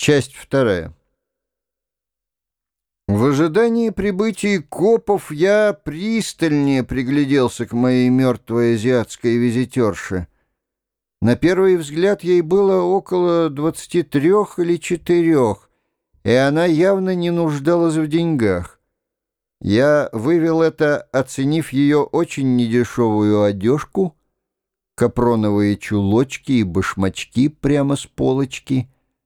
Часть вторая. В ожидании прибытия копов я пристальнее пригляделся к моей мертвой азиатской визитерше. На первый взгляд ей было около 23 или 4, и она явно не нуждалась в деньгах. Я вывел это, оценив ее очень недешевую одежку, капроновые чулочки и башмачки прямо с полочки.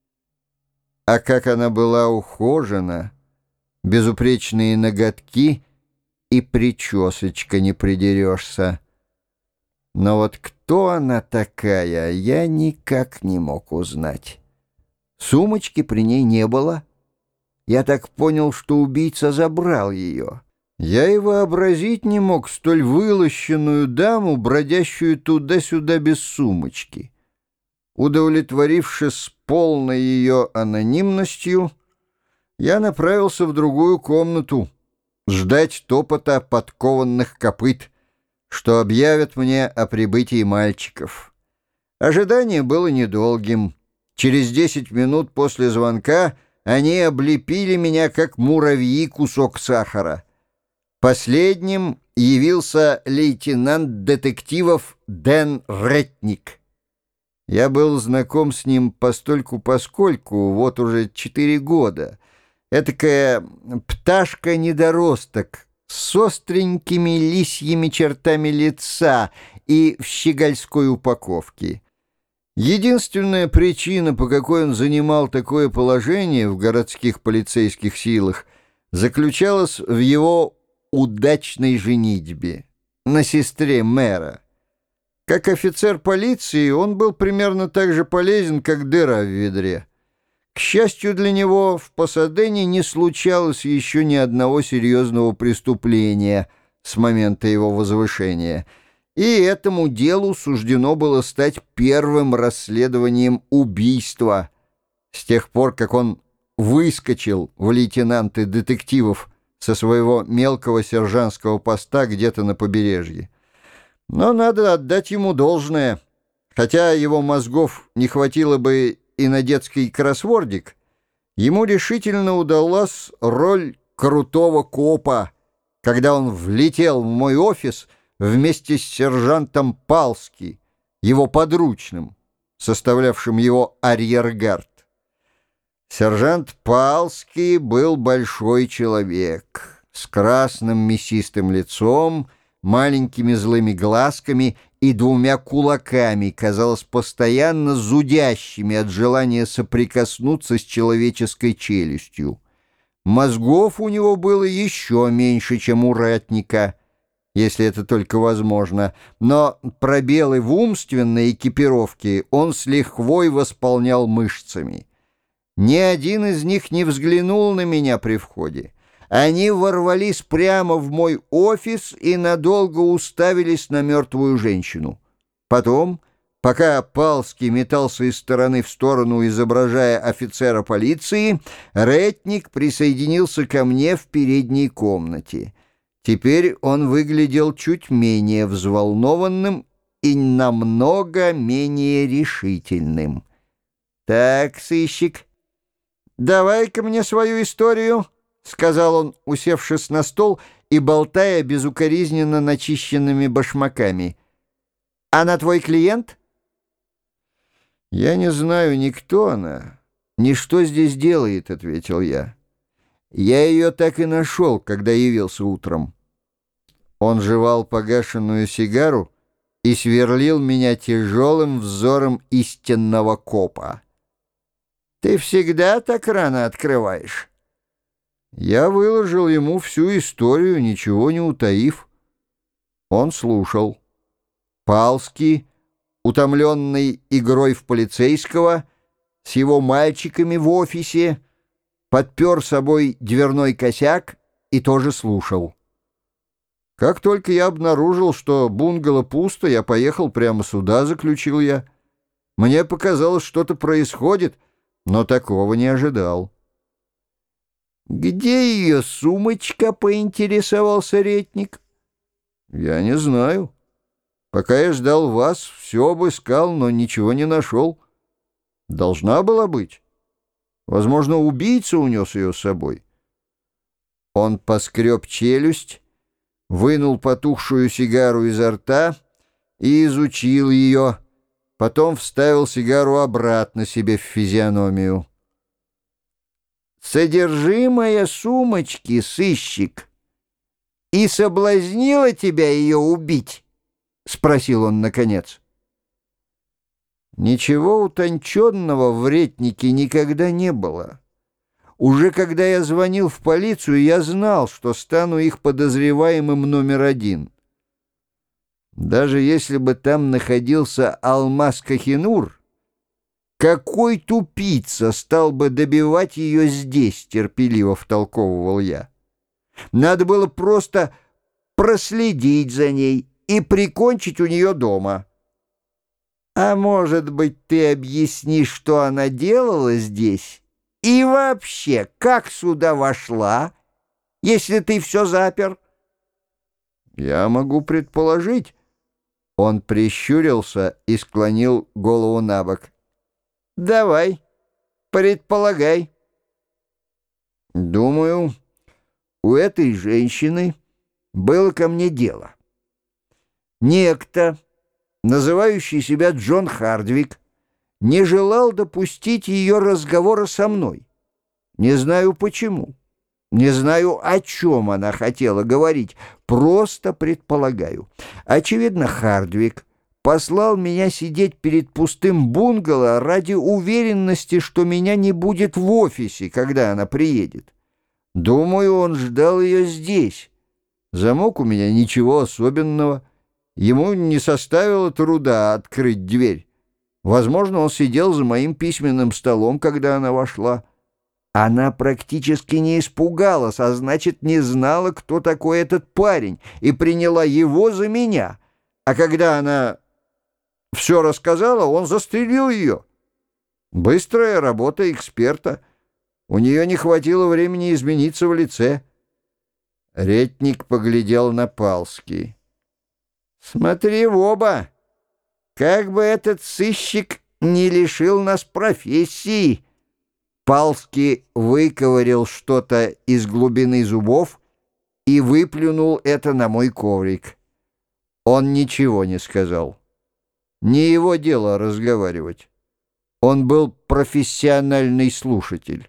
А как она была ухожена, безупречные ноготки и причесочка не придерешься. Но вот кто она такая, я никак не мог узнать. Сумочки при ней не было. Я так понял, что убийца забрал ее. Я и вообразить не мог столь вылощенную даму, бродящую туда-сюда без сумочки. Удовлетворившись полной ее анонимностью, я направился в другую комнату ждать топота подкованных копыт, что объявят мне о прибытии мальчиков. Ожидание было недолгим. Через 10 минут после звонка они облепили меня, как муравьи, кусок сахара. Последним явился лейтенант детективов Дэн Ретник. Я был знаком с ним постольку-поскольку вот уже 4 года. Этакая пташка-недоросток с остренькими лисьими чертами лица и в щегольской упаковке. Единственная причина, по какой он занимал такое положение в городских полицейских силах, заключалась в его удачной женитьбе на сестре мэра. Как офицер полиции он был примерно так же полезен, как дыра в ведре. К счастью для него, в Пасадене не случалось еще ни одного серьезного преступления с момента его возвышения, и этому делу суждено было стать первым расследованием убийства с тех пор, как он выскочил в лейтенанты детективов со своего мелкого сержантского поста где-то на побережье. Но надо отдать ему должное. Хотя его мозгов не хватило бы и на детский кроссвордик, ему решительно удалась роль крутого копа, когда он влетел в мой офис вместе с сержантом Палски, его подручным, составлявшим его арьергард. Сержант Палски был большой человек с красным мясистым лицом, маленькими злыми глазками и 2 кулаками, казалось, постоянно зудящими от желания соприкоснуться с человеческой челюстью. Мозгов у него было еще меньше, чем у ратника, если это только возможно, но пробелы в умственной экипировке он с лихвой восполнял мышцами. Ни один из них не взглянул на меня при входе. Они ворвались прямо в мой офис и надолго уставились на мертвую женщину. Потом, пока Палский метался из стороны в сторону, изображая офицера полиции, Ретник присоединился ко мне в передней комнате. Теперь он выглядел чуть менее взволнованным и намного менее решительным. «Так, сыщик, давай-ка мне свою историю», — сказал он, усевшись на стол и болтая безукоризненно начищенными башмаками. «Она твой клиент?» «Я не знаю ни кто она, ни что здесь делает», — ответил я. «Я ее так и нашел, когда явился утром». Он жевал погашенную сигару и сверлил меня тяжелым взором истинного копа. «Ты всегда так рано открываешь?» Я выложил ему всю историю, ничего не утаив. Он слушал. Палский, утомленный игрой в полицейского, с его мальчиками в офисе, подпер собой дверной косяк и тоже слушал. Как только я обнаружил, что бунгало пусто, я поехал прямо сюда, заключил я. Мне показалось, что-то происходит, но такого не ожидал. «Где ее сумочка?» — поинтересовался Ретник. «Я не знаю. Пока я ждал вас, все обыскал, но ничего не нашел. Должна была быть». Возможно, убийца унес ее с собой. Он поскреб челюсть, вынул потухшую сигару изо рта и изучил ее, потом вставил сигару обратно себе в физиономию. «Содержимое сумочки, сыщик, и соблазнило тебя ее убить?» — спросил он наконец. Ничего утонченного в Ретнике никогда не было. Уже когда я звонил в полицию, я знал, что стану их подозреваемым номер один. Даже если бы там находился Алмаз Кохинур, какой тупица стал бы добивать ее здесь, терпеливо втолковывал я. Надо было просто проследить за ней и прикончить у нее дома. А может быть, ты объяснишь, что она делала здесь? И вообще, как сюда вошла, если ты все запер? Я могу предположить. Он прищурился и склонил голову на бок. Давай, предполагай. Думаю, у этой женщины было ко мне дело. Некто, называющий себя Джон Хардвик, не желал допустить ее разговора со мной. Не знаю почему, не знаю, о чем она хотела говорить, просто предполагаю. Очевидно, Хардвик послал меня сидеть перед пустым бунгало ради уверенности, что меня не будет в офисе, когда она приедет. Думаю, он ждал ее здесь. Замок у меня ничего особенного. Ему не составило труда открыть дверь. Возможно, он сидел за моим письменным столом, когда она вошла. Она практически не испугалась, а значит, не знала, кто такой этот парень, и приняла его за меня. А когда она все рассказала, он застрелил ее. Быстрая работа эксперта. У нее не хватило времени измениться в лице. Ретник поглядел на Палский. «Смотри в оба! Как бы этот сыщик не лишил нас профессии!» Палский выковырял что-то из глубины зубов и выплюнул это на мой коврик. Он ничего не сказал. Не его дело разговаривать. Он был профессиональный слушатель.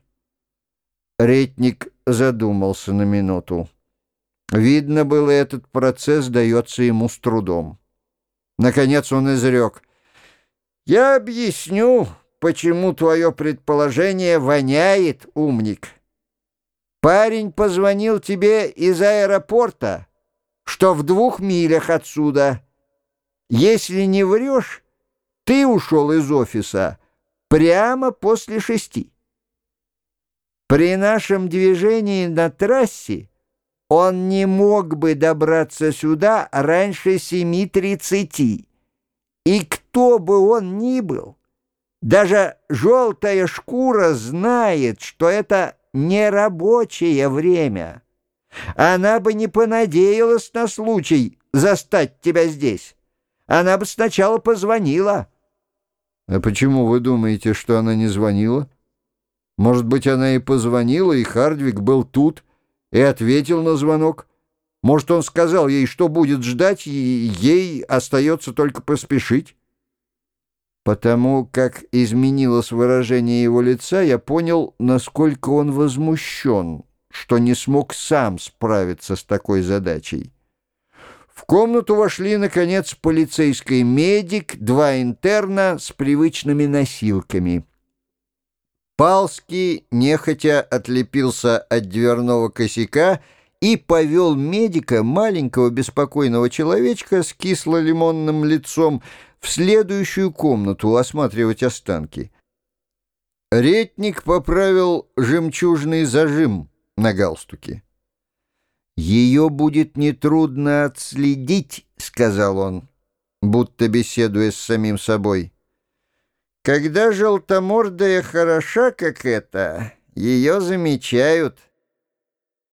Ретник задумался на минуту. Видно было, этот процесс дается ему с трудом. Наконец он изрек. «Я объясню, почему твое предположение воняет, умник. Парень позвонил тебе из аэропорта, что в 2 милях отсюда. Если не врешь, ты ушел из офиса прямо после 6. При нашем движении на трассе он не мог бы добраться сюда раньше 7:30. И кто бы он ни был, даже желтая шкура знает, что это не рабочее время. Она бы не понадеялась на случай застать тебя здесь. Она бы сначала позвонила». «А почему вы думаете, что она не звонила? Может быть, она и позвонила, и Хардвик был тут и ответил на звонок? Может, он сказал ей, что будет ждать, и ей остается только поспешить?» Потому как изменилось выражение его лица, я понял, насколько он возмущен, что не смог сам справиться с такой задачей. В комнату вошли, наконец, полицейский медик, 2 интерна с привычными носилками. Палский нехотя отлепился от дверного косяка и повел медика, маленького беспокойного человечка с кисло-лимонным лицом, в следующую комнату осматривать останки. Ретник поправил жемчужный зажим на галстуке. «Ее будет нетрудно отследить», — сказал он, будто беседуя с самим собой. «Когда желтомордая хороша, как эта, ее замечают».